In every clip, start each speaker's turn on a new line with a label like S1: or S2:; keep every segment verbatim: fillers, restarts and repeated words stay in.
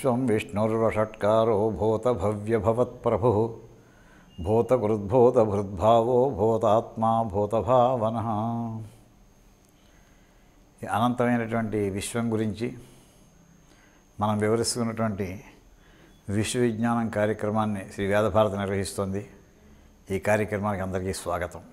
S1: విశ్వం విష్ణుర్వషట్కారో భూతభవ్యభవత్ప్రభుః భూతకృద్భూతభృద్భావో భూతాత్మా భూతభావనః. అనంతమైనటువంటి విశ్వం గురించి మనం వివరిస్తున్నటువంటి విశ్వవిజ్ఞానం కార్యక్రమాన్ని శ్రీ వేదభారతి నిర్వహిస్తోంది. ఈ కార్యక్రమానికి అందరికీ స్వాగతం.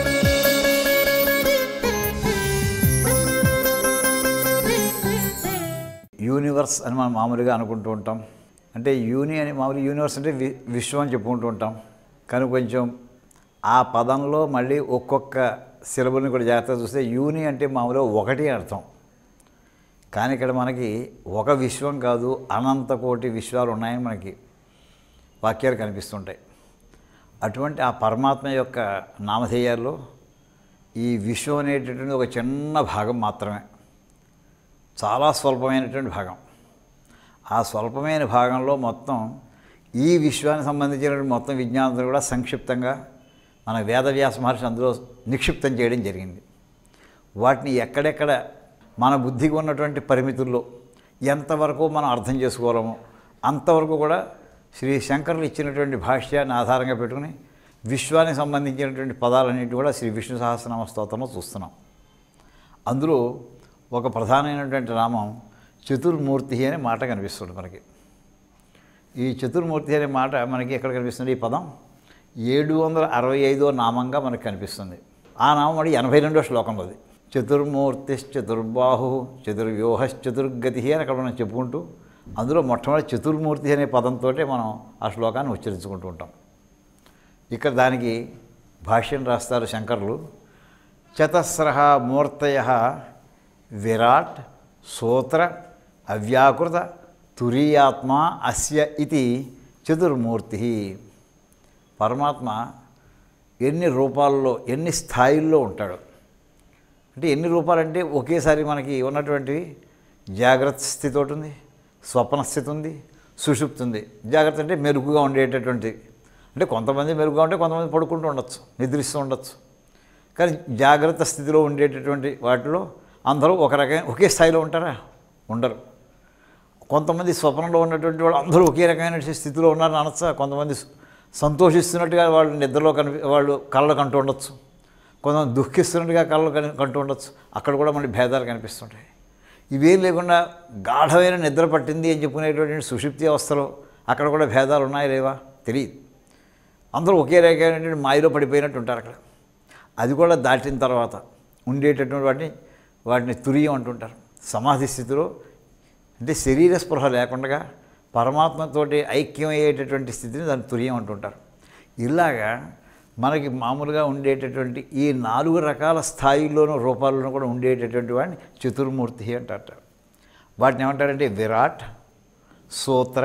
S1: యూనివర్స్ అని మనం మామూలుగా అనుకుంటూ ఉంటాం. అంటే యూని అని మామూలు యూనివర్స్ అంటే వి విశ్వం అని చెప్పుకుంటూ ఉంటాం. కానీ కొంచెం ఆ పదంలో మళ్ళీ ఒక్కొక్క సిలబుల్ని కూడా జాగ్రత్తగా చూస్తే యూని అంటే మామూలుగా ఒకటి అర్థం. కానీ ఇక్కడ మనకి ఒక విశ్వం కాదు, అనంత కోటి విశ్వాలు ఉన్నాయని మనకి వాక్యాలు కనిపిస్తుంటాయి. అటువంటి ఆ పరమాత్మ యొక్క నామధేయాల్లో ఈ విశ్వం అనేటటువంటి ఒక చిన్న భాగం మాత్రమే, చాలా స్వల్పమైనటువంటి భాగం. ఆ స్వల్పమైన భాగంలో మొత్తం ఈ విశ్వానికి సంబంధించినటువంటి మొత్తం విజ్ఞానం కూడా సంక్షిప్తంగా మన వేదవ్యాస మహర్షి అందులో నిక్షిప్తం చేయడం జరిగింది. వాటిని ఎక్కడెక్కడ మన బుద్ధికి ఉన్నటువంటి పరిమితుల్లో ఎంతవరకు మనం అర్థం చేసుకోగలమో అంతవరకు కూడా శ్రీ శంకరులు ఇచ్చినటువంటి భాష్యాన్ని ఆధారంగా పెట్టుకుని విశ్వానికి సంబంధించినటువంటి పదాలన్నింటి కూడా శ్రీ విష్ణు సహస్రనామ స్తోత్రంలో చూస్తున్నాం. అందులో ఒక ప్రధానమైనటువంటి నామం చతుర్మూర్తి అనే మాట కనిపిస్తుంది మనకి. ఈ చతుర్మూర్తి అనే మాట మనకి ఎక్కడ కనిపిస్తుంది? ఈ పదం ఏడు వందల అరవై ఐదో నామంగా మనకు కనిపిస్తుంది. ఆ నామం మరి ఎనభై రెండో శ్లోకంలోది. చతుర్మూర్తిశ్చతుర్బాహు చతుర్వ్యూహశ్చతుర్గతి అని అక్కడ మనం చెప్పుకుంటూ అందులో మొట్టమొదటి చతుర్మూర్తి అనే పదంతో మనం ఆ శ్లోకాన్ని ఉచ్చరించుకుంటూ ఉంటాం. ఇక్కడ దానికి భాష్యం రాస్తారు శంకరులు. చతస్రః మూర్తయః విరాట్ సూత్ర అవ్యాకృత తురీయాత్మ అస్య ఇతి చతుర్మూర్తి. పరమాత్మ ఎన్ని రూపాల్లో ఎన్ని స్థాయిల్లో ఉంటాడు అంటే, ఎన్ని రూపాలంటే ఒకేసారి మనకి ఉన్నటువంటివి జాగ్రత్త స్థితి ఒకటి ఉంది, స్వప్న స్థితి ఉంది, సుషుప్తి ఉంది. జాగ్రత్త అంటే మెరుగుగా ఉండేటటువంటి, అంటే కొంతమంది మెరుగుగా ఉంటే కొంతమంది పడుకుంటూ ఉండొచ్చు, నిద్రిస్తూ ఉండొచ్చు. కానీ జాగ్రత్త స్థితిలో ఉండేటటువంటి వాటిలో అందరూ ఒక రకమైన ఒకే స్థాయిలో ఉంటారా? ఉండరు. కొంతమంది స్వప్నంలో ఉన్నటువంటి వాళ్ళు అందరూ ఒకే రకమైన స్థితిలో ఉన్నారని అనొచ్చా? కొంతమంది సంతోషిస్తున్నట్టుగా వాళ్ళు నిద్రలో కనిపి వాళ్ళు కళ్ళలో కంటూ ఉండొచ్చు, కొంతమంది దుఃఖిస్తున్నట్టుగా కళ్ళలో కని కంటూ ఉండొచ్చు. అక్కడ కూడా మనకి భేదాలు కనిపిస్తుంటాయి. ఇవేం లేకుండా గాఢమైన నిద్ర పట్టింది అని చెప్పుకునేటువంటి సుషుప్తి అవస్థలో అక్కడ కూడా భేదాలు ఉన్నాయా లేవా తెలియదు. అందరూ ఒకే రకమైనటువంటి మాయలో పడిపోయినట్టు ఉంటారు అక్కడ. అది కూడా దాటిన తర్వాత ఉండేటటువంటి వాటిని వాటిని తురియం అంటుంటారు. సమాధి స్థితిలో అంటే శరీర స్పృహ లేకుండా పరమాత్మతోటి ఐక్యమయ్యేటటువంటి స్థితిని దాన్ని తురియం అంటుంటారు. ఇలాగా మనకి మామూలుగా ఉండేటటువంటి ఈ నాలుగు రకాల స్థాయిల్లోనూ రూపాల్లోనూ కూడా ఉండేటటువంటి వాడిని చతుర్మూర్తి అంటారట. వాటిని ఏమంటారంటే విరాట్ సూత్ర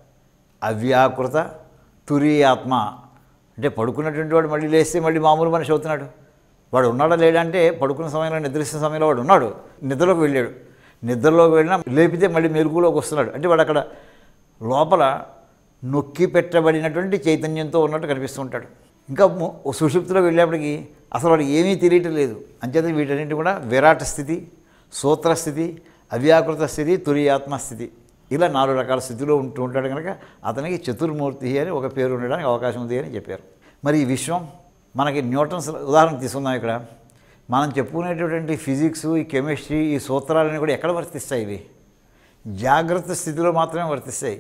S1: అవ్యాకృత తురీయాత్మ. అంటే పడుకున్నటువంటి వాడు మళ్ళీ లేస్తే మళ్ళీ మామూలు మనిషి అవుతున్నాడు. వాడు ఉన్నాడా లేడంటే పడుకున్న సమయంలో నిద్రిస్తున్న సమయంలో వాడు ఉన్నాడు, నిద్రలోకి వెళ్ళాడు. నిద్రలోకి వెళ్ళినా లేపితే మళ్ళీ మెరుగులోకి వస్తున్నాడు. అంటే వాడు అక్కడ లోపల నొక్కి పెట్టబడినటువంటి చైతన్యంతో ఉన్నట్టు కనిపిస్తూ ఉంటాడు. ఇంకా సుషుప్తిలో వెళ్ళేప్పటికి అసలు వాడికి ఏమీ తెలియటం లేదు. అంచేత వీటన్నింటి కూడా విరాట్ స్థితి, సూత్ర స్థితి, అవ్యాకృత స్థితి, తురీయాత్మ స్థితి, ఇలా నాలుగు రకాల స్థితిలో ఉంటూ ఉంటాడు కనుక అతనికి చతుర్మూర్తి అని ఒక పేరు ఉండడానికి అవకాశం ఉంది అని చెప్పారు. మరి ఈ విశ్వం మనకి న్యూటన్స్ ఉదాహరణ తీసుకుందాం. ఇక్కడ మనం చెప్పుకునేటటువంటి ఫిజిక్స్, ఈ కెమిస్ట్రీ, ఈ సూత్రాలన్నీ కూడా ఎక్కడ వర్తిస్తాయి? ఇవి జాగ్రత్త స్థితిలో మాత్రమే వర్తిస్తాయి.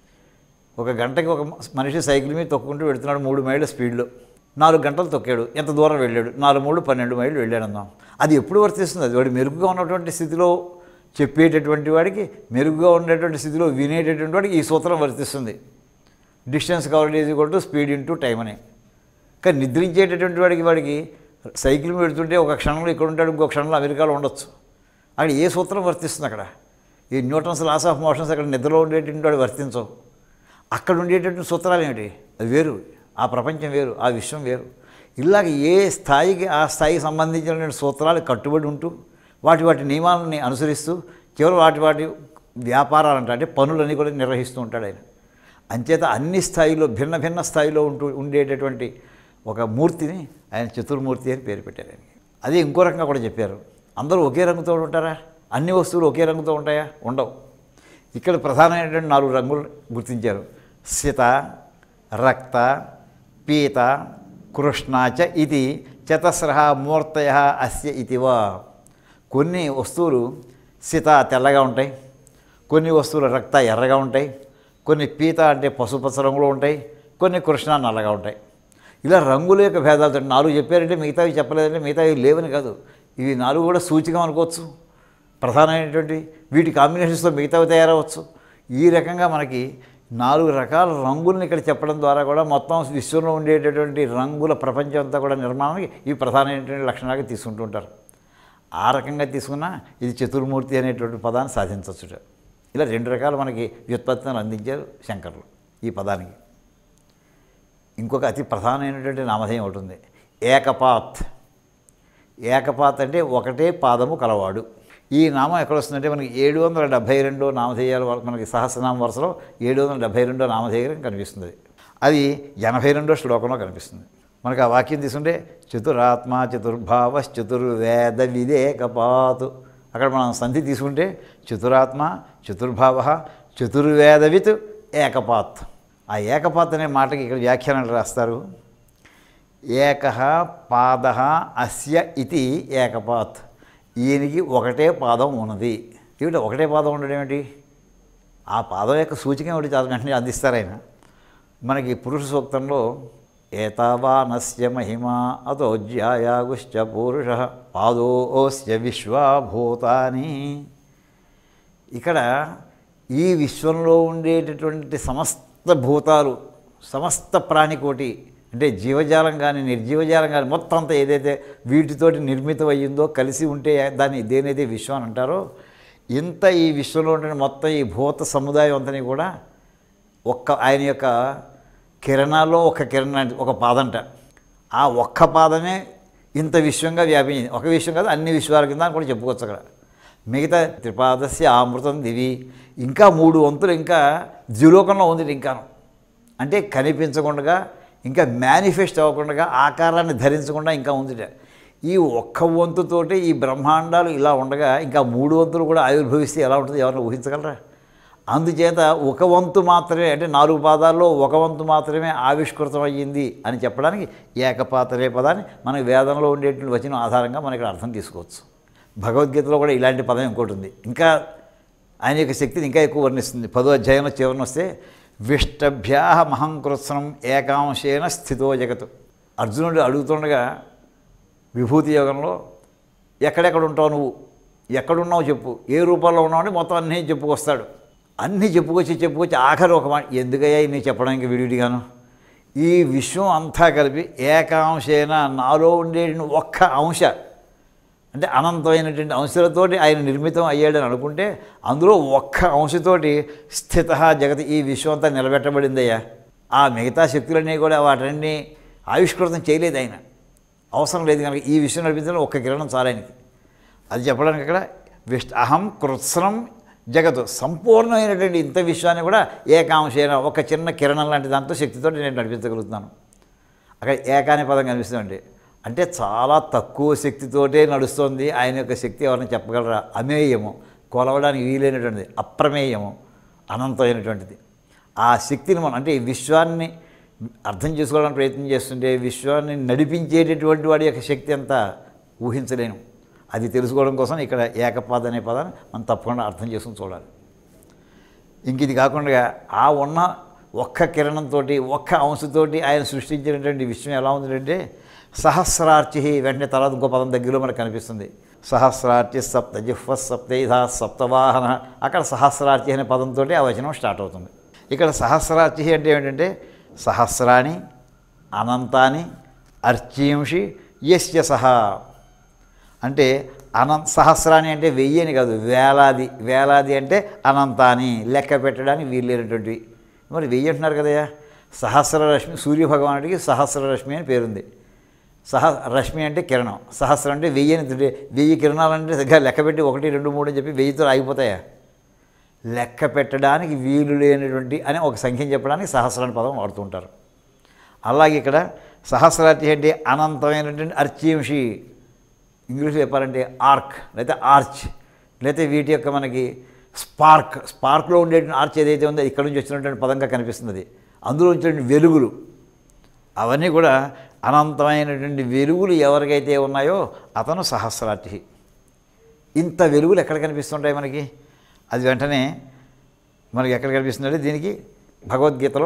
S1: ఒక గంటకి ఒక మనిషి సైకిల్ మీద తొక్కుంటూ వెళుతున్నాడు మూడు మైళ్ళ స్పీడ్లో. నాలుగు గంటలు తొక్కాడు, ఎంత దూరం వెళ్ళాడు? నాలుగు మూడు పన్నెండు మైళ్ళు వెళ్ళాడు అందాం. అది ఎప్పుడు వర్తిస్తుంది? అది వాడు మెరుగుగా ఉన్నటువంటి స్థితిలో చెప్పేటటువంటి వాడికి, మెరుగుగా ఉండేటువంటి స్థితిలో వినేటటువంటి వాడికి ఈ సూత్రం వర్తిస్తుంది. Distance covered is equal to speed into time అని. కానీ నిద్రించేటటువంటి వాడికి వాడికి సైకిల్ మీద పెడుతుంటే ఒక క్షణంలో ఇక్కడ ఉంటాడు, ఇంకో క్షణంలో అమెరికాలో ఉండొచ్చు. అక్కడ ఏ సూత్రం వర్తిస్తుంది? అక్కడ ఈ న్యూటన్స్ లాస్ ఆఫ్ మోషన్స్ అక్కడ నిద్రలో ఉండేటువంటి వాడు వర్తించవు. అక్కడ ఉండేటటువంటి సూత్రాలు ఏమిటి? అది వేరు, ఆ ప్రపంచం వేరు, ఆ విశ్వం వేరు. ఇలాగ ఏ స్థాయికి ఆ స్థాయికి సంబంధించినటువంటి సూత్రాలు కట్టుబడి ఉంటూ వాటి వాటి నియమాలని అనుసరిస్తూ కేవలం వాటి వాటి వ్యాపారాలంట అంటే పనులన్నీ కూడా నిర్వహిస్తూ ఉంటాడు ఆయన. అంచేత అన్ని స్థాయిలో భిన్న భిన్న స్థాయిలో ఉంటూ ఉండేటటువంటి ఒక మూర్తిని ఆయన చతుర్మూర్తి అని పేరు పెట్టారు ఆయనకి. అదే ఇంకో రకంగా కూడా చెప్పారు. అందరూ ఒకే రంగుతో ఉంటారా? అన్ని వస్తువులు ఒకే రంగుతో ఉంటాయా? ఉండవు. ఇక్కడ ప్రధానమైనటువంటి నాలుగు రంగులు గుర్తించారు. సిత, రక్త, పీత, కృష్ణాచ ఇది చతస్రః మూర్తయః అస్య ఇతివా. కొన్ని వస్తువులు సిత తెల్లగా ఉంటాయి, కొన్ని వస్తువులు రక్త ఎర్రగా ఉంటాయి, కొన్ని పీత అంటే పసుపచ్చ రంగులో ఉంటాయి, కొన్ని కృష్ణ నల్లగా ఉంటాయి. ఇలా రంగుల యొక్క భేదాలతో నాలుగు చెప్పారంటే మిగతావి చెప్పలేదంటే మిగతావి లేవని కాదు. ఇవి నాలుగు కూడా సూచికం అనుకోవచ్చు, ప్రధానమైనటువంటి వీటి కాంబినేషన్స్తో మిగతావి తయారవచ్చు. ఈ రకంగా మనకి నాలుగు రకాల రంగుల్ని ఇక్కడ చెప్పడం ద్వారా కూడా మొత్తం విశ్వంలో ఉండేటటువంటి రంగుల ప్రపంచం అంతా కూడా నిర్మాణానికి ఇవి ప్రధానమైనటువంటి లక్షణాలుగా తీసుకుంటూ ఉంటారు. ఆ రకంగా తీసుకున్నా ఇది చతుర్మూర్తి అనేటువంటి పదాన్ని సాధించవచ్చు. ఇలా రెండు రకాలు మనకి వ్యుత్పత్తిని అందించారు శంకరులు ఈ పదానికి. ఇంకొక అతి ప్రధానమైనటువంటి నామధేయం ఒకటి ఉంది, ఏకపాత్. ఏకపాత్ అంటే ఒకటే పాదము కలవాడు. ఈ నామం ఎక్కడ వస్తుందంటే మనకి ఏడు వందల డెబ్భై రెండో నామధేయాలు మనకి సహస్రనామ వరుసలో ఏడు వందల డెబ్భై రెండో నామధేయం కనిపిస్తుంది. అది ఎనభై రెండో శ్లోకంలో కనిపిస్తుంది. మనకు ఆ వాక్యం తీసుకుంటే చతురాత్మ చతుర్భావ చతుర్వేద విదేకపాతు. అక్కడ మనం సంధి తీసుకుంటే చతురాత్మ చతుర్భావ చతుర్వేదవిత్ ఏకపాత్. ఆ ఏకపాత్ అనే మాటకి ఇక్కడ వ్యాఖ్యానాలు రాస్తారు. ఏకః పాదః అస్య ఇతి ఏకపాత్. ఈయనకి ఒకటే పాదం ఉన్నది. ఏమిటి ఒకటే పాదం ఉండడం ఏమిటి? ఆ పాదం యొక్క సూచిక ఏమిటి చాలా వెంటనే అందిస్తారు ఆయన. మనకి పురుష సూక్తంలో ఏతావానస్య మహిమా అతోజ్యాయాగుశ్చ పురుష పాదోస్య విశ్వభూతాని. ఇక్కడ ఈ విశ్వంలో ఉండేటటువంటి సమస్త భూతాలు, సమస్త ప్రాణికోటి అంటే జీవజాలం కానీ నిర్జీవజాలం కానీ మొత్తం అంతా ఏదైతే వీటితోటి నిర్మితం అయ్యిందో కలిసి ఉంటే దాన్ని దేనైతే విశ్వం అని అంటారో, ఇంత ఈ విశ్వంలో ఉండే మొత్తం ఈ భూత సముదాయం అంతని కూడా ఒక్క ఆయన యొక్క కిరణాల్లో ఒక కిరణం ఒక పాదంట. ఆ ఒక్క పాదమే ఇంత విశ్వంగా వ్యాపించింది. ఒక విశ్వం కాదు, అన్ని విశ్వాల కింద అని కూడా చెప్పుకోవచ్చు. అక్కడ మిగతా త్రిపాదస్య అమృతం దివి, ఇంకా మూడు వంతులు ఇంకా ద్యులోకంలో ఉంది. ఇంకాను అంటే కనిపించకుండా, ఇంకా మేనిఫెస్ట్ అవ్వకుండా, ఆకారాన్ని ధరించకుండా ఇంకా ఉంది. ఈ ఒక్క వంతుతోటి ఈ బ్రహ్మాండాలు ఇలా ఉండగా ఇంకా మూడు వంతులు కూడా ఆవిర్భవిస్తే ఎలా ఉంటుంది ఎవరైనా ఊహించగలరా? అందుచేత ఒక వంతు మాత్రమే అంటే నాలుగు పాదాల్లో ఒక వంతు మాత్రమే ఆవిష్కృతం అయ్యింది అని చెప్పడానికి ఏకపాత్రే పదాన్ని మనకి వేదంలో ఉండేటువంటి వచనం ఆధారంగా మనం ఇక్కడ అర్థం తీసుకోవచ్చు. భగవద్గీతలో కూడా ఇలాంటి పదం ఇంకోటి ఉంది. ఇంకా ఆయన యొక్క శక్తిని ఇంకా ఎక్కువ వర్ణిస్తుంది. పదో అధ్యాయంలో చివరిని వస్తే విష్టభ్యా మహంకృత్సనం ఏకాంశేన స్థితో జగత్. అర్జునుడు అడుగుతుండగా విభూతి యోగంలో ఎక్కడెక్కడ ఉంటావు నువ్వు, ఎక్కడున్నావు చెప్పు, ఏ రూపంలో ఉన్నావు అంటే మొత్తం అన్నీ చెప్పుకొస్తాడు. అన్నీ చెప్పుకొచ్చి చెప్పుకొచ్చి ఆఖరి ఒక మాట, ఎందుకయ్యా ఇన్ని చెప్పడానికి విడివిడిగాను, ఈ విశ్వం అంతా కలిపి ఏకాంశేన నాలో ఉండే ఒక్క అంశ అంటే అనంతమైనటువంటి అంశాలతోటి ఆయన నిర్మితం అయ్యాడని అనుకుంటే అందులో ఒక్క అంశతోటి స్థిత జగతి ఈ విశ్వం అంతా నిలబెట్టబడిందయ్యా. ఆ మిగతా శక్తులన్నీ కూడా వాటన్నీ ఆవిష్కృతం చేయలేదు ఆయన, అవసరం లేదు కనుక ఈ విశ్వం నడిపించడం ఒక్క కిరణం చాలా ఆయనకి. అది చెప్పడానికి అక్కడ విష్ట అహం కృత్సనం జగత్, సంపూర్ణమైనటువంటి ఇంత విశ్వాన్ని కూడా ఏకాంశైన ఒక చిన్న కిరణం లాంటి దాంతో శక్తితో నేను నడిపించగలుగుతున్నాను. అక్కడ ఏకాని పదం కనిపిస్తుందండి. అంటే చాలా తక్కువ శక్తితోటే నడుస్తుంది ఆయన యొక్క శక్తి. ఎవరైనా చెప్పగలరా? అమేయము, కొలవడానికి వీలైనటువంటిది, అప్రమేయము, అనంతమైనటువంటిది. ఆ శక్తిని మనం అంటే ఈ విశ్వాన్ని అర్థం చేసుకోవడానికి ప్రయత్నం చేస్తుంటే విశ్వాన్ని నడిపించేటటువంటి వాడి యొక్క శక్తి అంతా ఊహించలేను. అది తెలుసుకోవడం కోసం ఇక్కడ ఏకపాద అనే పదాన్ని మనం తప్పకుండా అర్థం చేసుకుని చూడాలి. ఇంక ఇది కాకుండా ఆ ఉన్న ఒక్క కిరణంతో ఒక్క అంశతోటి ఆయన సృష్టించినటువంటి విశ్వం ఎలా ఉందంటే సహస్రార్చి, వెంటనే తర్వాత ఇంకో పదం దగ్గరలో మనకు కనిపిస్తుంది. సహస్రార్చి సప్త జిహ్వ సప్తైధ సప్తవాహన. అక్కడ సహస్రార్చి అనే పదంతో ఆ వచనం స్టార్ట్ అవుతుంది. ఇక్కడ సహస్రార్చి అంటే ఏమిటంటే సహస్రాని అనంతాని అర్చీంషి యస్య సహా. అంటే అనంత సహస్రాన్ని అంటే వెయ్యి అని కాదు, వేలాది. వేలాది అంటే అనంతాన్ని లెక్క పెట్టడానికి వీల్లేనటువంటివి. మరి వెయ్యి అంటున్నారు కదయ్యా. సహస్రరశ్మి, సూర్యభగవానుడికి సహస్రరశ్మి అని పేరుంది. సహ రశ్మి అంటే కిరణం, సహస్రం అంటే వెయ్యి అని. వెయ్యి కిరణాలంటే దగ్గర లెక్క పెట్టి ఒకటి రెండు మూడు అని చెప్పి వెయ్యితో ఆగిపోతాయా? లెక్క పెట్టడానికి వీలు లేనటువంటి అని ఒక సంఖ్యను చెప్పడానికి సహస్రాన్ని పదం వాడుతుంటారు. అలాగే ఇక్కడ సహస్రార్చి అంటే అనంతమైనటువంటి అర్చీంషి, ఇంగ్లీష్లో చెప్పాలంటే ఆర్క్, లేకపోతే ఆర్చ్, లేకపోతే వీటి యొక్క మనకి స్పార్క్ స్పార్క్లో ఉండే ఆర్చ్ ఏదైతే ఉందో ఇక్కడ నుంచి వచ్చినటువంటి పదంగా కనిపిస్తుంది. అందులో వచ్చినటువంటి వెలుగులు అవన్నీ కూడా అనంతమైనటువంటి వెలుగులు ఎవరికైతే ఉన్నాయో అతను సహస్రార్చి. ఇంత వెలుగులు ఎక్కడ కనిపిస్తుంటాయి మనకి? అది వెంటనే మనకి ఎక్కడ కనిపిస్తుందంటే దీనికి భగవద్గీతలో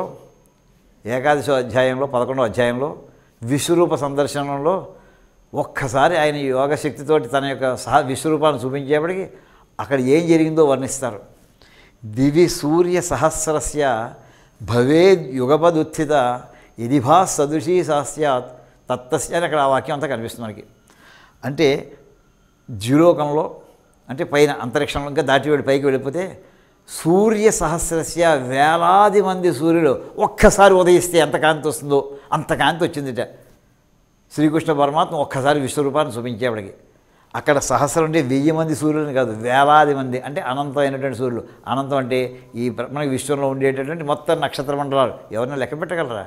S1: ఏకాదశో అధ్యాయంలో పదకొండో అధ్యాయంలో విశ్వరూప సందర్శనంలో ఒక్కసారి ఆయన యోగశక్తితోటి తన యొక్క సహ విశ్వరూపాన్ని చూపించేప్పటికి అక్కడ ఏం జరిగిందో వర్ణిస్తారు. దివి సూర్య సహస్రస్య భవేద్ యుగపదుత్థిత ఇదిభా సదృశీ సహస్యాత్ తత్తస్య అని అక్కడ ఆ వాక్యం అంతా కనిపిస్తుంది మనకి. అంటే ద్యులోకంలో అంటే పైన అంతరిక్షంలో ఇంకా దాటి వెళ్ళి పైకి వెళ్ళిపోతే సూర్య సహస్రస్య వేలాది మంది సూర్యుడు ఒక్కసారి ఉదయిస్తే ఎంత కాంతి వస్తుందో అంత కాంతి వచ్చిందిట. శ్రీకృష్ణ పరమాత్మ ఒక్కసారి విశ్వరూపాన్ని చూపించేవాడికి అక్కడ సహస్రం అంటే వెయ్యి మంది సూర్యులని కాదు, వేలాది మంది అంటే అనంతమైనటువంటి సూర్యులు. అనంతం అంటే ఈ మనకి విశ్వంలో ఉండేటటువంటి మొత్తం నక్షత్ర మండలాలు ఎవరైనా లెక్క పెట్టగలరా?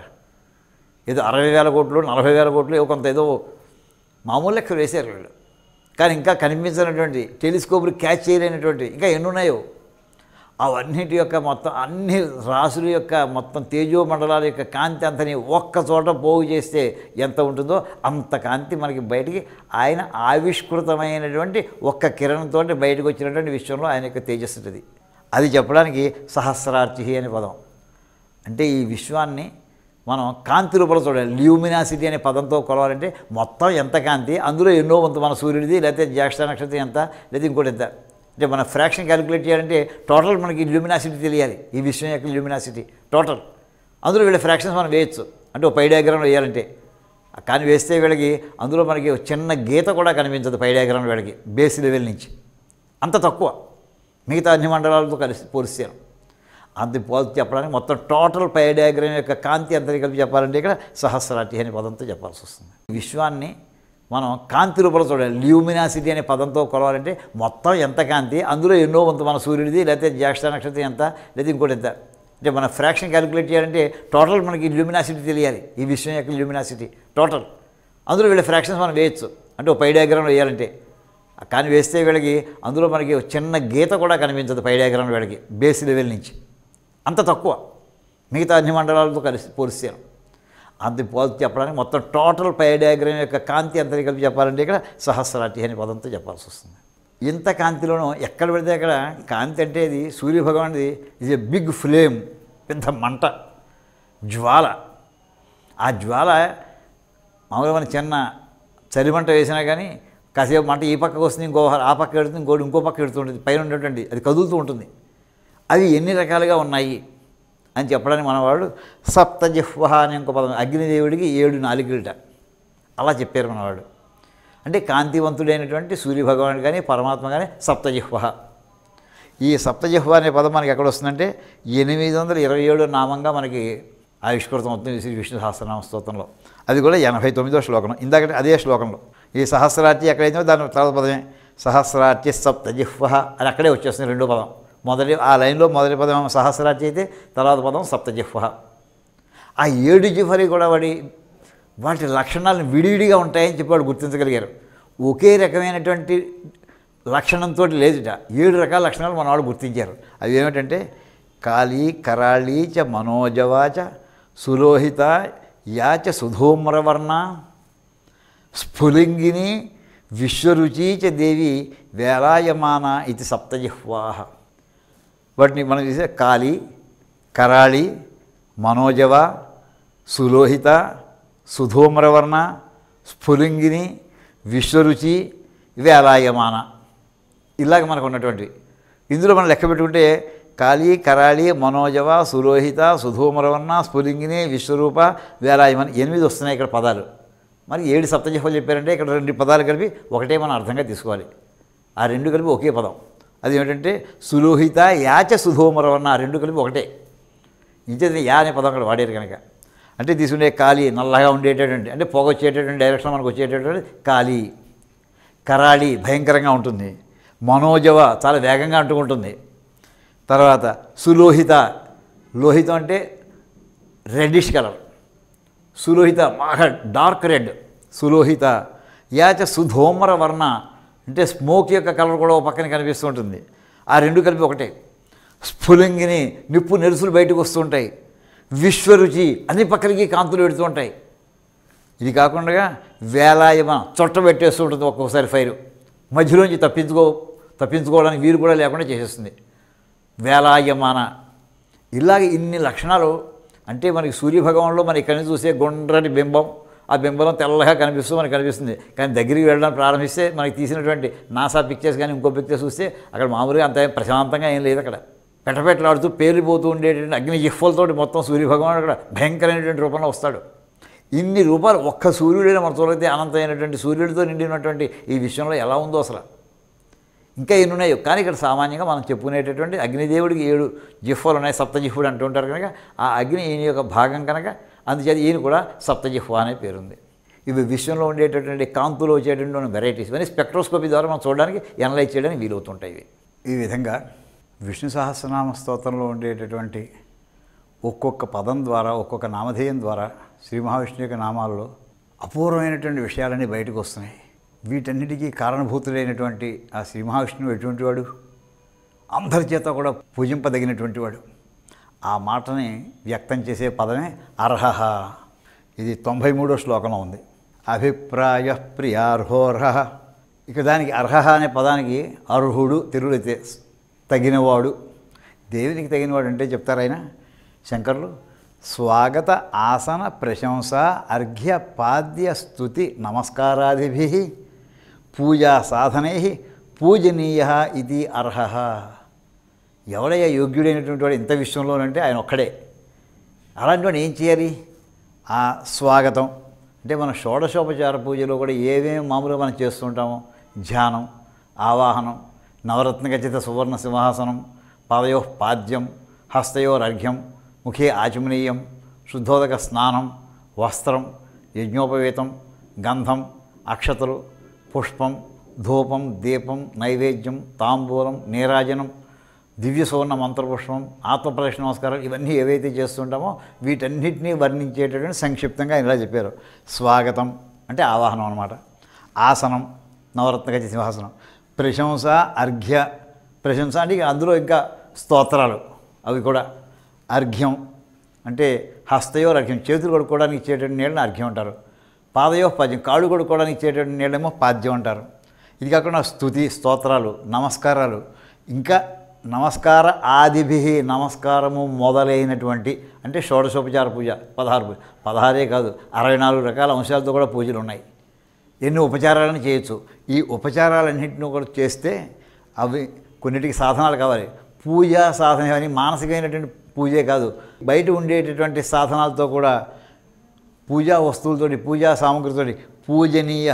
S1: ఏదో అరవై వేల కోట్లు నలభై వేల కోట్లు ఏదో కొంత ఏదో మామూలు లెక్కలు వేసారు వీళ్ళు. కానీ ఇంకా కనిపించినటువంటి టెలిస్కోప్లు క్యాచ్ చేయలేనటువంటి ఇంకా ఎన్ని ఉన్నాయో అవన్నిటి యొక్క మొత్తం అన్ని రాసుల యొక్క మొత్తం తేజోమండలాల యొక్క కాంతి అంతని ఒక్క చోట పోగు చేస్తే ఎంత ఉంటుందో అంత కాంతి మనకి బయటికి ఆయన ఆవిష్కృతమైనటువంటి ఒక్క కిరణంతో బయటకు వచ్చినటువంటి విశ్వంలో ఆయన యొక్క తేజస్సు ఉంటుంది. అది చెప్పడానికి సహస్రార్చి అనే పదం. అంటే ఈ విశ్వాన్ని మనం కాంతి రూపంలో చూడాలి. ల్యూమినాసిటీ అనే పదంతో కొలవాలంటే మొత్తం ఎంత కాంతి, అందులో ఎన్నో వంతు మన సూర్యుడిది, లేకపోతే జ్యేష్ఠ నక్షత్రం ఎంత, లేదా ఇంకోటి ఎంత. అంటే మన ఫ్రాక్షన్ క్యాలిక్యులేట్ చేయాలంటే టోటల్ మనకి ల్యూమినాసిటీ తెలియాలి. ఈ విశ్వం యొక్క ల్యూమినాసిటీ టోటల్ అందులో వీళ్ళ ఫ్రాక్షన్స్ మనం వేయచ్చు. అంటే ఒక పై డయాగ్రామ్ వేయాలంటే కానీ వేస్తే వీళ్ళకి అందులో మనకి చిన్న గీత కూడా కనిపించదు పై డయాగ్రామ్ వీళ్ళకి బేస్ లెవెల్ నుంచి. అంత తక్కువ మిగతా అన్ని మండలాలతో కలిసి పోలిస్తాను. అంత పోల్చి చెప్పడానికి మొత్తం టోటల్ పై డయాగ్రామ్ యొక్క కాంతి అంతని కలిపి చెప్పాలంటే ఇక్కడ సహస్రార్చి అనే పదంతో చెప్పాల్సి వస్తుంది. విశ్వాన్ని మనం కాంతి రూపంలో చూడాలి. ల్యూమినాసిటీ అనే పదంతో కొలవాలంటే మొత్తం ఎంత కాంతి, అందులో ఎన్నో వంతు మన సూర్యుడిది, లేకపోతే జ్యేష్ఠ నక్షత్రం ఎంత, లేదా ఇంకోటి ఎంత. అంటే మన ఫ్రాక్షన్ క్యాలిక్యులేట్ చేయాలంటే టోటల్ మనకి ల్యూమినాసిటీ తెలియాలి. ఈ విశ్వం యొక్క ల్యూమినాసిటీ టోటల్ అందులో వీళ్ళ ఫ్రాక్షన్స్ మనం వేయచ్చు. అంటే ఒక పై డయాగ్రామ్ వేయాలంటే కానీ వేస్తే వీళ్ళకి అందులో మనకి చిన్న గీత కూడా కనిపించదు పై డయాగ్రామ్ వీళ్ళకి బేస్ లెవెల్ నుంచి. అంత తక్కువ మిగతా అన్ని మండలాలతో కలిసి పోలిస్తాను. అంత పోల్చి చెప్పడానికి మొత్తం టోటల్ పై డయాగ్రామ్ యొక్క కాంతి అంతని కలిపి చెప్పాలంటే ఇక్కడ సహస్రార్చి అనే పదంతో చెప్పాల్సి వస్తుంది. ఇంత కాంతిలోనూ ఎక్కడ పెడితే అక్కడ కాంతి అంటే ఇది సూర్యభగవానుడిది ఇది ఎ బిగ్ ఫ్లేమ్, పెద్ద మంట, జ్వాల. ఆ జ్వాల మామూలుగా మన చిన్న చలిమంట వేసినా కానీ కాసేపు మంట ఈ పక్కకు వస్తుంది, ఇంకో ఆ పక్క ఎడుతుంది, ఇంకోటి ఇంకో పక్క ఎడుతుంటుంది, పైన ఉండేటువంటి అది కదులుతూ ఉంటుంది. అవి ఎన్ని రకాలుగా ఉన్నాయి అని చెప్పడానికి మనవాడు సప్తజిహ్వ అని ఇంకో పదం, అగ్నిదేవుడికి ఏడు నాలుగులట అలా చెప్పారు మనవాడు. అంటే కాంతివంతుడైనటువంటి సూర్యభగవానుడు కానీ పరమాత్మ కానీ సప్తజిహ్వ. ఈ సప్తజిహ్వ అనే పదం మనకి ఎక్కడ వస్తుందంటే ఎనిమిది వందల ఇరవై ఏడు నామంగా మనకి ఆవిష్కృతం అవుతుంది శ్రీ విష్ణు సహస్రనామ స్తోత్రంలో. అది కూడా ఎనభై తొమ్మిదో శ్లోకం. ఇందాక అదే శ్లోకంలో ఈ సహస్రార్చి ఎక్కడైతే దాని తర్వాత పదమే సహస్రార్చి సప్తజిహ్వ అని అక్కడే వచ్చేస్తుంది రెండో పదం. మొదటి ఆ లైన్లో మొదటి పదం సహస్రార్చి అయితే తర్వాత పదం సప్తజిహ్వ. ఆ ఏడు జిహ్వలు కూడా వాడి వాటి లక్షణాలను విడివిడిగా ఉంటాయని చెప్పి వాడు గుర్తించగలిగారు. ఒకే రకమైనటువంటి లక్షణంతో లేదుట, ఏడు రకాల లక్షణాలు మన వాళ్ళు గుర్తించారు. అవి ఏమిటంటే కాళీ కరాళీ చ మనోజవాచ సులోహిత యాచ సుధూమ్రవర్ణ స్ఫులింగిని విశ్వరుచి చ దేవి వేలాయమాన ఇది సప్తజిహ్వా. వాటిని మనం చూసే కాళీ కరాళి మనోజవ సులోహిత సుధూమ్రవర్ణ స్ఫులింగిని విశ్వరుచి వేలాయమాన ఇలాగ మనకు ఉన్నటువంటివి. ఇందులో మనం లెక్క పెట్టుకుంటే కాళీ కరాళి మనోజవ సులోహిత సుధూమ్రవర్ణ స్ఫులింగిని విశ్వరూప వేలాయమాన ఎనిమిది వస్తున్నాయి ఇక్కడ పదాలు. మరి ఏడు సప్తజిహ్వలు చెప్పారంటే ఇక్కడ రెండు పదాలు కలిపి ఒకటే మనం అర్థంగా తీసుకోవాలి. ఆ రెండు కలిపి ఒకే పదం. అది ఏమిటంటే సులోహిత యాచ సుధూమ్రవర్ణ, ఆ రెండు కలిపి ఒకటే. ఇంచేది యా అనే పదం అక్కడ వాడారు కనుక. అంటే తీసుకునే కాళీ నల్లగా ఉండేటటువంటి అంటే పొగ వచ్చేటటువంటి డైరెక్షన్ మనకు వచ్చేటటువంటి కాళీ. కరాళి భయంకరంగా ఉంటుంది. మనోజవ చాలా వేగంగా అంటుకుంటుంది. తర్వాత సులోహిత, లోహితం అంటే రెడ్డిష్ కలర్, సులోహిత బాగా డార్క్ రెడ్ సులోహిత. యాచ సుధూమ్ర వర్ణ అంటే స్మోక్ యొక్క కలర్ కూడా ఒక పక్కన కనిపిస్తూ ఉంటుంది. ఆ రెండు కలిపి ఒకటే. స్ఫులింగిని నిప్పు నెరుసులు బయటకు వస్తుంటాయి. విశ్వరుచి అన్ని పక్కలకి కాంతులు పెడుతూ ఉంటాయి. ఇది కాకుండా వేలాయమ చొట్ట పెట్టేస్తూ ఉంటుంది ఒక్కొక్కసారి ఫైరు, మధ్యలోంచి తప్పించుకో తప్పించుకోవడానికి వీరు కూడా లేకుండా చేసేస్తుంది. వేలాయమాన ఇలాగ ఇన్ని లక్షణాలు. అంటే మనకి సూర్యభగవాన్లో మనం ఇక్కడి నుంచి చూసే గుండ్రటి బింబం, ఆ బింబం తెల్లగా కనిపిస్తూ మనకు కనిపిస్తుంది. కానీ దగ్గరికి వెళ్ళడానికి ప్రారంభిస్తే మనకి తీసినటువంటి నాసా పిక్చర్స్ కానీ ఇంకో పిక్చర్స్ చూస్తే అక్కడ మామూలుగా అంత ప్రశాంతంగా ఏం లేదు. అక్కడ పెటపెట్టలాడుతూ పేలిపోతూ ఉండేటువంటి అగ్ని జిహ్వలతోటి మొత్తం సూర్యభగవానుడు అక్కడ భయంకరమైనటువంటి రూపంలో వస్తాడు. ఇన్ని రూపాలు ఒక్క సూర్యుడైనా మనం చూడైతే అనంతమైనటువంటి సూర్యుడితో నిండినటువంటి ఈ విశ్వంలో ఎలా ఉందో అసలు ఇంకా ఎన్ని ఉన్నాయో. కానీ ఇక్కడ సామాన్యంగా మనం చెప్పుకునేటటువంటి అగ్నిదేవుడికి ఏడు జిహ్వలు ఉన్నాయి, సప్తజిహ్వుడు అంటుంటారు కనుక ఆ అగ్ని ఈయన యొక్క భాగం కనుక అందుచేత ఈయన కూడా సప్తజిహ్వ అనే పేరుంది. ఇవి విశ్వంలో ఉండేటటువంటి కాంతులు వచ్చేటటువంటి వెరైటీస్ ఇవన్నీ స్పెక్ట్రోస్కోపీ ద్వారా మనం చూడడానికి ఎనలైజ్ చేయడానికి వీలవుతుంటాయి. ఇవి ఈ విధంగా విష్ణు సహస్రనామ స్తోత్రంలో ఉండేటటువంటి ఒక్కొక్క పదం ద్వారా ఒక్కొక్క నామధేయం ద్వారా శ్రీ మహావిష్ణువు యొక్క నామాల్లో అపూర్వమైనటువంటి విషయాలన్నీ బయటకు వస్తున్నాయి. వీటన్నిటికీ కారణభూతుడైనటువంటి ఆ శ్రీ మహావిష్ణువు ఎటువంటి వాడు, అందరి చేత కూడా పూజింపదగినటువంటి వాడు. ఆ మాటని వ్యక్తం చేసే పదమే అర్హః. ఇది తొంభై మూడో శ్లోకంలో ఉంది. అభిప్రాయ ప్రియార్హోర్హ. ఇక దానికి అర్హః అనే పదానికి అర్హుడు తెలుగులైతే తగినవాడు, దేవునికి తగినవాడు అంటే చెప్తారు ఆయన శంకరులు. స్వాగత ఆసన ప్రశంస అర్ఘ్య పాద్య స్తుతి నమస్కారాదిభి పూజా సాధనై పూజనీయ ఇది అర్హః. ఎవడయ్యా యోగ్యుడైనటువంటి వాడు ఇంత విషయంలోనంటే ఆయన ఒక్కడే. అలాంటి వాడు ఏం చేయాలి? ఆ స్వాగతం అంటే మన షోడశోపచార పూజలో కూడా ఏమేమి మామూలుగా మనం చేస్తుంటామో ధ్యానం, ఆవాహనం, నవరత్నఖచిత సువర్ణ సింహాసనం, పాదయో పాద్యం, హస్తయోరర్ఘ్యం, ముఖే ఆచమనీయం, శుద్ధోదక స్నానం, వస్త్రం, యజ్ఞోపవేతం, గంధం, అక్షతలు, పుష్పం, ధూపం, దీపం, నైవేద్యం, తాంబూలం, నీరాజనం, దివ్య సువర్ణ మంత్రపుష్పం, ఆత్మప్రదక్షిణ నమస్కారాలు ఇవన్నీ ఏవైతే చేస్తుంటామో వీటన్నిటినీ వర్ణించేటటువంటి సంక్షిప్తంగా ఇలా చెప్పారు. స్వాగతం అంటే ఆవాహనం అన్నమాట. ఆసనం నవరత్నఖచిత సింహాసనం. ప్రశంస అర్ఘ్య, ప్రశంస అంటే ఇక అందులో ఇంకా స్తోత్రాలు అవి కూడా. అర్ఘ్యం అంటే హస్తయో అర్ఘ్యం, చేతులు కొడుకోవడానికి ఇచ్చేటువంటి నీళ్ళని అర్ఘ్యం అంటారు. పాదయో పాద్యం, కాళ్ళు కొడుకోవడానికి ఇచ్చేటువంటి నీళ్ళేమో పాద్యం అంటారు. ఇది కాకుండా స్తుతి స్తోత్రాలు, నమస్కారాలు, ఇంకా నమస్కార ఆదిభి నమస్కారము మొదలైనటువంటి అంటే షోడశోపచార పూజ పదహారు పూజ పదహారే కాదు అరవై నాలుగు రకాల అంశాలతో కూడా పూజలు ఉన్నాయి. ఎన్ని ఉపచారాలను చేయొచ్చు. ఈ ఉపచారాలన్నింటినీ కూడా చేస్తే అవి కొన్నిటికి సాధనాలు కావాలి. పూజా సాధన అని మానసికమైనటువంటి పూజే కాదు, బయట ఉండేటటువంటి సాధనాలతో కూడా పూజా వస్తువులతోటి పూజా సామగ్రితోటి పూజనీయ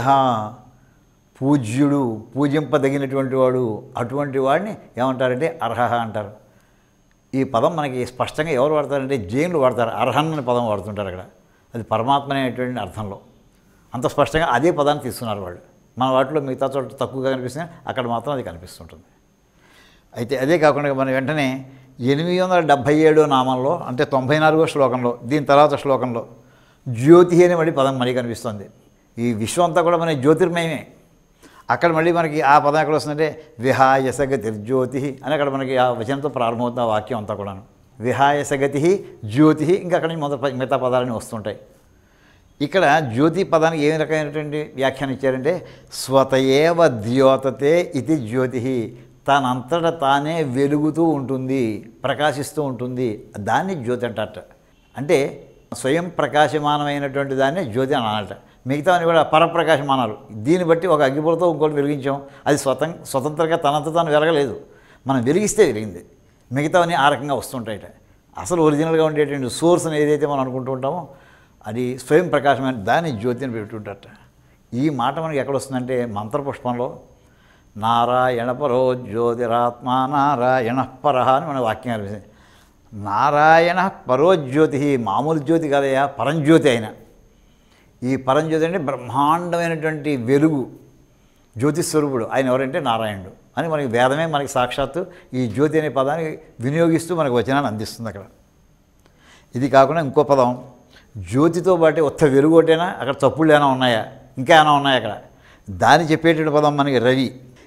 S1: పూజ్యుడు పూజింపదగినటువంటి వాడు అటువంటి వాడిని ఏమంటారంటే అర్హః అంటారు. ఈ పదం మనకి స్పష్టంగా ఎవరు వాడతారంటే జైనులు వాడతారు. అర్హన్ అనే పదం వాడుతుంటారు అక్కడ. అది పరమాత్మ అనేటువంటి అర్థంలో అంత స్పష్టంగా అదే పదాన్ని తీసుకున్నారు వాళ్ళు. మన వాటిలో మిగతా చోట తక్కువగా కనిపిస్తుంది, అక్కడ మాత్రం అది కనిపిస్తుంటుంది. అయితే అదే కాకుండా మనం వెంటనే ఎనిమిది వందల డెబ్భై ఏడో నామంలో అంటే తొంభై నాలుగో శ్లోకంలో దీని తర్వాత శ్లోకంలో జ్యోతి అనే మళ్ళీ పదం మళ్ళీ కనిపిస్తుంది. ఈ విశ్వం అంతా కూడా మన జ్యోతిర్మయమే. అక్కడ మళ్ళీ మనకి ఆ పదం ఎక్కడ వస్తుందంటే విహాయసగతిర్జ్యోతి అని అక్కడ మనకి ఆ వచనంతో ప్రారంభమవుతుంది ఆ వాక్యం అంతా కూడాను. విహాయసగతి జ్యోతి, ఇంకా అక్కడ నుంచి మొదటి మిగతా పదాలని వస్తుంటాయి. ఇక్కడ జ్యోతి పదానికి ఏ రకమైనటువంటి వ్యాఖ్యానం ఇచ్చారంటే స్వతయేవ ద్యోతతే ఇది జ్యోతి, తనంతట తానే వెలుగుతూ ఉంటుంది, ప్రకాశిస్తూ ఉంటుంది, దాన్ని జ్యోతి అంటారట. అంటే స్వయం ప్రకాశమానమైనటువంటి దాన్ని జ్యోతి అని అన్నట. మిగతావన్నీ కూడా పరప్రకాశమానాలు. దీన్ని బట్టి ఒక అగ్గిపురతో ఇంకోటి వెలిగించాం, అది స్వతం స్వతంత్రంగా తనంత తాను వెలగలేదు, మనం వెలిగిస్తే వెలిగింది. మిగతావన్నీ ఆ రకంగా వస్తుంటాయట. అసలు ఒరిజినల్గా ఉండేటువంటి సోర్స్ అని ఏదైతే మనం అనుకుంటూ ఉంటామో అది స్వయం ప్రకాశమైన దాన్ని జ్యోతిని పెట్టుకుంటారట. ఈ మాట మనకి ఎక్కడ వస్తుందంటే మంత్రపుష్పంలో నారాయణ పరో జ్యోతిరాత్మ నారాయణ పరహ అని మన వాక్యం కనిపిస్తుంది. నారాయణ పరోజ్యోతి, మామూలు జ్యోతి కాదయా, పరంజ్యోతి అయిన. ఈ పరంజ్యోతి అంటే బ్రహ్మాండమైనటువంటి వెలుగు జ్యోతిస్వరూపుడు ఆయన ఎవరంటే నారాయణుడు అని మనకి వేదమే మనకి సాక్షాత్తు ఈ జ్యోతి అనే పదాన్ని వినియోగిస్తూ మనకు వచనాన్ని అందిస్తుంది అక్కడ. ఇది కాకుండా ఇంకో పదం జ్యోతితో పాటు ఒక్క వెలుగు ఒకటేనా, అక్కడ తప్పులు ఏమైనా ఉన్నాయా, ఇంకా ఏమైనా ఉన్నాయా అక్కడ, దాన్ని చెప్పేటువంటి పదం మనకి రవి.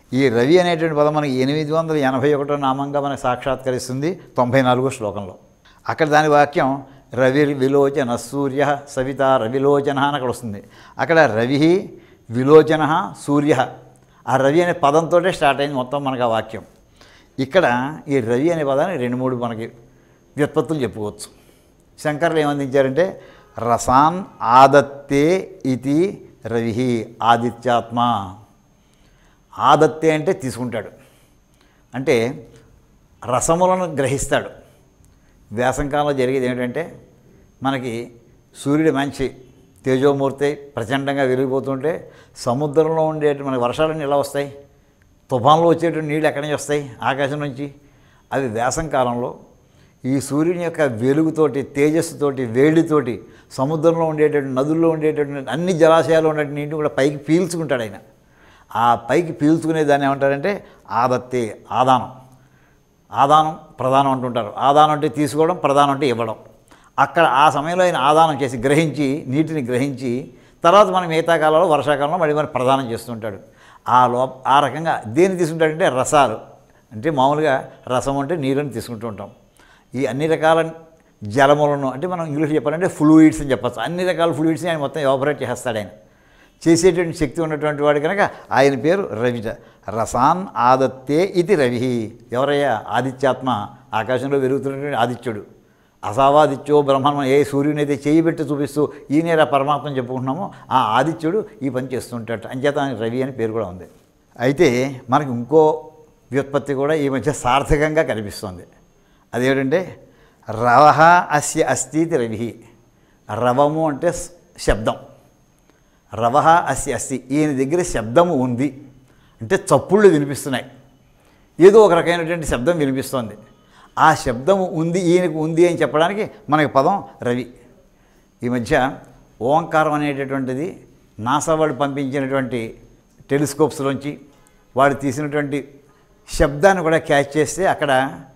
S1: ఈ రవి అనేటువంటి పదం మనకి ఎనిమిది వందల ఎనభై ఒకటో నామంగా మనకు సాక్షాత్కరిస్తుంది తొంభై నాలుగో శ్లోకంలో. అక్కడ దాని వాక్యం రవి విలోచన సూర్య సవిత రవిలోచన అని అక్కడ వస్తుంది. అక్కడ రవి విలోచన సూర్య ఆ రవి అనే పదంతో స్టార్ట్ అయింది మొత్తం మనకు ఆ వాక్యం. ఇక్కడ ఈ రవి అనే పదాన్ని రెండు మూడు మనకి వ్యుత్పత్తులు చెప్పుకోవచ్చు. శంకర్లు ఏమందించారంటే రసాన్ ఆదత్తే ఇది రవి ఆదిత్యాత్మ. ఆదత్తే అంటే తీసుకుంటాడు, అంటే రసములను గ్రహిస్తాడు. వేసంకాలంలో జరిగేది ఏమిటంటే మనకి సూర్యుడు మంచి తేజోమూర్తి ప్రచండంగా వెలిగిపోతుంటే సముద్రంలో ఉండే మనకి వర్షాలన్నీ ఎలా వస్తాయి, తుఫాన్లో వచ్చేటువంటి నీళ్ళు ఎక్కడి నుంచి వస్తాయి, ఆకాశం నుంచి. అవి వేసంకాలంలో ఈ సూర్యుని యొక్క వెలుగుతోటి తేజస్సుతోటి వేడితోటి సముద్రంలో ఉండేటువంటి నదుల్లో ఉండేటువంటి అన్ని జలాశయాలు ఉండేటువంటి నీటిని కూడా పైకి పీల్చుకుంటాడు ఆయన. ఆ పైకి పీల్చుకునే దాన్ని ఏమంటారంటే ఆదత్తే, ఆదానం. ఆదానం ప్రదానం అంటుంటారు. ఆదానం అంటే తీసుకోవడం, ప్రదానం అంటే ఇవ్వడం. అక్కడ ఆ సమయంలో ఆయన ఆదానం చేసి గ్రహించి నీటిని గ్రహించి తర్వాత మనం మిగతా కాలంలో వర్షాకాలంలో మళ్ళీ మనం ప్రదానం చేస్తుంటాడు. ఆ లో ఆ రకంగా దేన్ని తీసుకుంటాడంటే రసాలు, అంటే మామూలుగా రసం అంటే నీరుని తీసుకుంటూ ఉంటాం. ఈ అన్ని రకాల జలములను, అంటే మనం ఇంగ్లీష్ చెప్పాలంటే ఫ్లూయిడ్స్ అని చెప్పచ్చు. అన్ని రకాల ఫ్లూయిడ్స్ని ఆయన మొత్తం ఎవాపరేట్ చేస్తాడు. ఆయన చేసేటువంటి శక్తి ఉన్నటువంటి వాడు కనుక ఆయన పేరు రవిట. రసాన్ ఆదత్తే ఇది రవి. ఎవరయ్యా? ఆదిత్యాత్మ, ఆకాశంలో వెలుగుతున్నటువంటి ఆదిత్యుడు. అసావాదిత్యో బ్రహ్మం. ఏ సూర్యుని అయితే చేయి పెట్టి చూపిస్తూ ఈయనేరా పరమాత్మని చెప్పుకుంటున్నామో ఆ ఆదిత్యుడు ఈ పని చేస్తుంటాడు. అంచేత ఆయనకి రవి అని పేరు కూడా ఉంది. అయితే మనకి ఇంకో వ్యుత్పత్తి కూడా ఈ మధ్య సార్థకంగా కనిపిస్తుంది. అదేమిటంటే రవహ అస్య అస్థితి రవి. రవము అంటే శబ్దం. రవహ అస్య అస్తి, ఈయన దగ్గర శబ్దము ఉంది అంటే చప్పుళ్ళు వినిపిస్తున్నాయి, ఏదో ఒక రకమైనటువంటి శబ్దం వినిపిస్తోంది. ఆ శబ్దము ఉంది, ఈయనకు ఉంది అని చెప్పడానికి మనకి పదం రవి. ఈ మధ్య ఓంకారం అనేటటువంటిది నాసా వాళ్ళు పంపించినటువంటి టెలిస్కోప్స్లోంచి వాడు తీసినటువంటి శబ్దాన్ని కూడా క్యాచ్ చేస్తే అక్కడ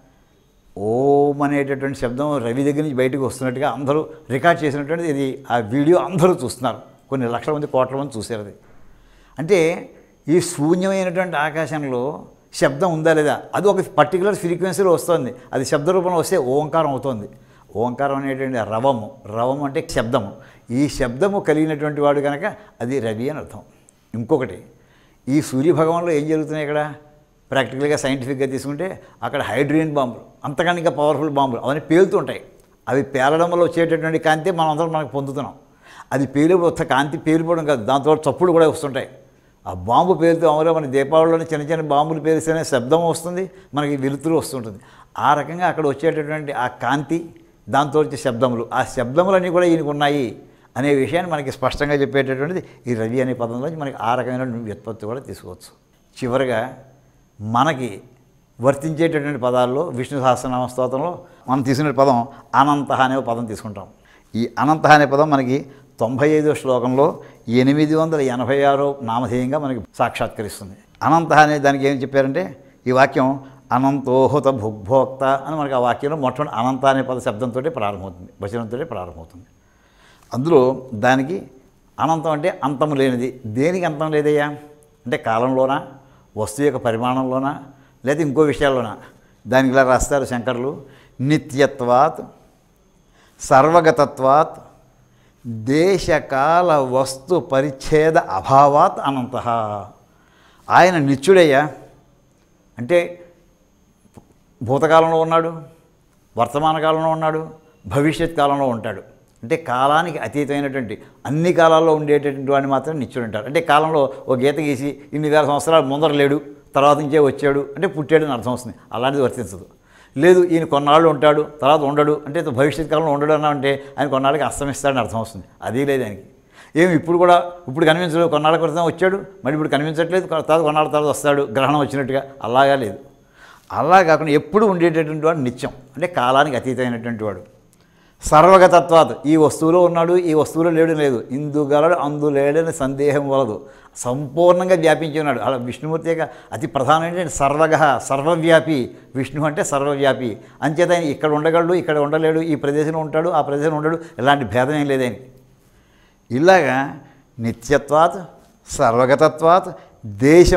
S1: ఓం అనేటటువంటి శబ్దం రవి దగ్గర నుంచి బయటకు వస్తున్నట్టుగా అందరూ రికార్డ్ చేసినటువంటిది. ఇది ఆ వీడియో అందరూ చూస్తున్నారు, కొన్ని లక్షల మంది కోట్ల మంది చూశారు. అది అంటే ఈ శూన్యమైనటువంటి ఆకాశంలో శబ్దం ఉందా లేదా, అది ఒక పర్టికులర్ ఫ్రీక్వెన్సీలో వస్తుంది. అది శబ్ద రూపంలో వస్తే ఓంకారం అవుతుంది. ఓంకారం అనేటువంటి రవము, రవము అంటే శబ్దము. ఈ శబ్దము కలిగినటువంటి వాడు కనుక అది రవి అని అర్థం. ఇంకొకటి, ఈ సూర్యభగవంలో ఏం జరుగుతున్నాయి ఇక్కడ ప్రాక్టికల్గా సైంటిఫిక్గా తీసుకుంటే అక్కడ హైడ్రోజన్ బాంబులు, అంతకన్నా ఇంకా పవర్ఫుల్ బాంబులు అవన్నీ పేలుతుంటాయి. అవి పేలడం వల్ల వచ్చేటటువంటి కాంతి మనం అందరం మనకు పొందుతున్నాం. అది పేలిపోతే కాంతి పేలిపోవడం కాదు, దాంతో చప్పుడు కూడా వస్తుంటాయి. ఆ బాంబు పేలుతూ అమలో మన దీపావళిలోని చిన్న చిన్న బాంబులు పేలిస్తేనే శబ్దం వస్తుంది, మనకి వెలుతురు వస్తుంటుంది. ఆ రకంగా అక్కడ వచ్చేటటువంటి ఆ కాంతి, దాంతో వచ్చే శబ్దములు, ఆ శబ్దములన్నీ కూడా ఈయనకు ఉన్నాయి అనే విషయాన్ని మనకి స్పష్టంగా చెప్పేటటువంటిది ఈ రవి అనే పదంలోంచి మనకి ఆ రకమైన వ్యుత్పత్తి కూడా తీసుకోవచ్చు. చివరిగా మనకి వర్తించేటటువంటి పదాల్లో విష్ణు సహస్రనామ స్తోత్రంలో మనం తీసుకునే పదం అనంత అనే పదం తీసుకుంటాం. ఈ అనంత అనే పదం మనకి తొంభై ఐదో శ్లోకంలో ఎనిమిది వందల ఎనభై ఆరో నామధేయంగా మనకి సాక్షాత్కరిస్తుంది. అనంత అనే దానికి ఏం చెప్పారంటే ఈ వాక్యం అనంతోహుత భుగ్భోక్త అని మనకి ఆ వాక్యంలో మొట్టమొదటి అనంత అనే పద శబ్దంతో ప్రారంభమవుతుంది, వచనంతో ప్రారంభమవుతుంది. అందులో దానికి అనంతం అంటే అంతము లేనిది. దేనికి అంతం లేదయ్యా అంటే కాలంలోనా, వస్తువు యొక్క పరిమాణంలోనా, లేదా ఇంకో విషయాల్లోనా? దానికి ఇలా రాస్తారు శంకరులు, నిత్యత్వాత్ సర్వగతత్వాత్ దేశకాల వస్తు పరిచ్ఛేద అభావాత్ అనంత. ఆయన నిత్యుడయ్యా అంటే భూతకాలంలో ఉన్నాడు, వర్తమాన కాలంలో ఉన్నాడు, భవిష్యత్ కాలంలో ఉంటాడు. అంటే కాలానికి అతీతమైనటువంటి అన్ని కాలాల్లో ఉండేటటువంటి వాడిని మాత్రం నిత్యుడు అంటారు. అంటే కాలంలో ఒక గీత గీసి ఇన్ని వేల సంవత్సరాలు ముందర లేడు, తర్వాత నుంచే వచ్చాడు అంటే పుట్టాడు అని అర్థం వస్తుంది. అలాంటిది వర్తించదు. లేదు ఈయన కొన్నాళ్ళు ఉంటాడు తర్వాత ఉండడు అంటే భవిష్యత్ కాలంలో ఉండడు అన్నా అంటే ఆయన కొన్నాళ్ళకి అస్తమిస్తాడని అర్థం వస్తుంది. అది లేదు ఆయనకి. ఏమి ఇప్పుడు కూడా ఇప్పుడు కనిపించలేదు, కొన్నాళ్ళ క్రితం వచ్చాడు మళ్ళీ ఇప్పుడు కనిపించట్లేదు, తర్వాత కొన్నాళ్ళ తర్వాత వస్తాడు గ్రహణం వచ్చినట్టుగా, అలాగా లేదు. అలా కాకుండా ఎప్పుడు ఉండేటటువంటి వాడు నిత్యం అంటే కాలానికి అతీతమైనటువంటి వాడు. సర్వగతత్వాత్ ఈ వస్తువులో ఉన్నాడు, ఈ వస్తువులో లేడు లేదు, ఇందుగలడు అందులేడని సందేహం వలదు, సంపూర్ణంగా వ్యాపించి ఉన్నాడు. అలా విష్ణుమూర్తి యొక్క అతి ప్రధానమైన సర్వగ సర్వవ్యాపి. విష్ణు అంటే సర్వవ్యాపి. అంచేత ఆయన ఇక్కడ ఉండగలడు, ఇక్కడ ఉండలేడు, ఈ ప్రదేశంలో ఉంటాడు, ఆ ప్రదేశంలో ఉండడు, ఇలాంటి భేదం ఏం లేదు ఆయనకి. ఇలాగా నిత్యత్వాత్ సర్వగతత్వాత్ దేశము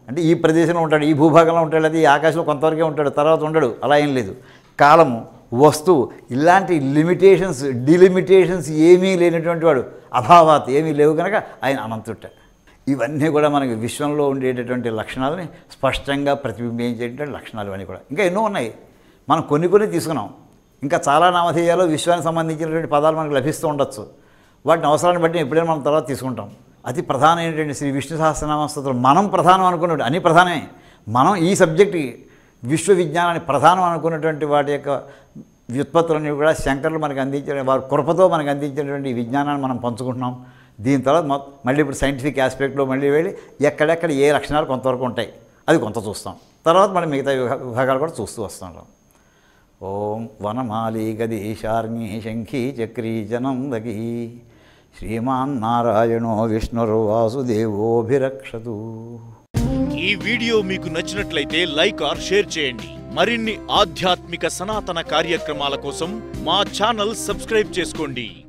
S1: అంటే ఈ ప్రదేశంలో ఉంటాడు, ఈ భూభాగంలో ఉంటాడు, అది ఈ ఆకాశంలో కొంతవరకే ఉంటాడు, తర్వాత ఉండడు, అలా ఏం లేదు. కాలము, వస్తువు, ఇలాంటి లిమిటేషన్స్ డిలిమిటేషన్స్ ఏమీ లేనటువంటి వాడు, అభావాత్ ఏమీ లేవు కనుక ఆయన అనంతుట. ఇవన్నీ కూడా మనకి విశ్వంలో ఉండేటటువంటి లక్షణాలని స్పష్టంగా ప్రతిబింబించేటువంటి లక్షణాలు ఇవన్నీ కూడా. ఇంకా ఎన్నో ఉన్నాయి, మనం కొన్ని కొన్ని తీసుకున్నాం. ఇంకా చాలా నామధేయాలు విశ్వానికి సంబంధించినటువంటి పదాలు మనకు లభిస్తూ ఉండొచ్చు. వాటిని అవసరాన్ని బట్టి ఎప్పుడైనా మనం తర్వాత తీసుకుంటాం. అతి ప్రధానమైనటువంటి శ్రీ విష్ణు సహస్రనామ స్తోత్రం మనం ప్రధానం అనుకున్నట్టు అన్ని ప్రధానమే. మనం ఈ సబ్జెక్ట్ విశ్వ విజ్ఞానాన్ని ప్రధానం అనుకున్నటువంటి వాటి యొక్క వ్యుత్పత్తులన్నీ కూడా శంకరులు మనకు అందించిన వారి కృపతో మనకు అందించినటువంటి విజ్ఞానాన్ని మనం పంచుకుంటున్నాం. దీని తర్వాత మళ్ళీ ఇప్పుడు సైంటిఫిక్ ఆస్పెక్ట్లో మళ్ళీ వెళ్ళి ఎక్కడెక్కడ ఏ లక్షణాలు కొంతవరకు ఉంటాయి అది కొంత చూస్తాం. తర్వాత మనం మిగతా విభాగాలు కూడా చూస్తూ వస్తుంటాం. ఓం వనమాలి గదీశార్ణి శంఖీ చక్రీ జనందగీ శ్రీమాన్ నారాయణో విష్ణుర్వాసుదేవోభిరక్షతు.
S2: ఈ వీడియో మీకు నచ్చినట్లయితే లైక్ ఆర్ షేర్ చేయండి. మరిన్ని ఆధ్యాత్మిక సనాతన కార్యక్రమాల కోసం మా ఛానల్ సబ్స్క్రైబ్ చేసుకోండి.